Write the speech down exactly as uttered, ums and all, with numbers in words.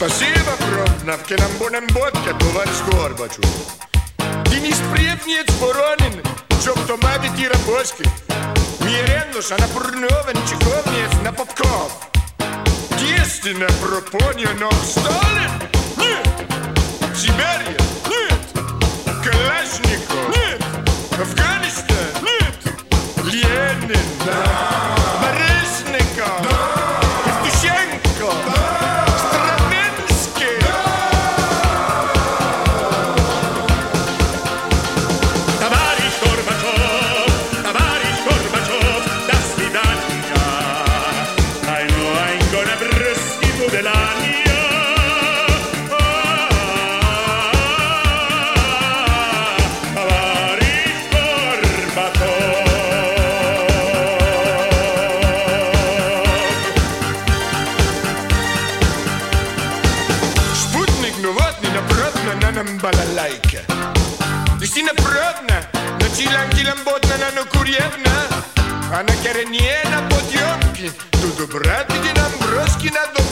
Спасибо, Пробнов, к нам бонем бодка, товарищ Горбачев. Денис Превнец, Воронин, Джоб Томади Тирабоски, Миреннус, она Пурновен, Чеховнец, на Попков. Дестина, Пропония, но Сталин? Нет. Сибирия? Нет. Калашников? Нет. Афганистан? Нет. Ленин? Да. Борисников? Да. Евтушенко? Да. Стравинский? Да. Товарищ Горбачев, товарищ Горбачев, до свидания. I know I'm gonna burst into the line. Балалайка. Дестина Пробна, но чилан-килан-ботна, но курьевна. Она керенье на подъемке. Туду брат, иди нам броски на дом.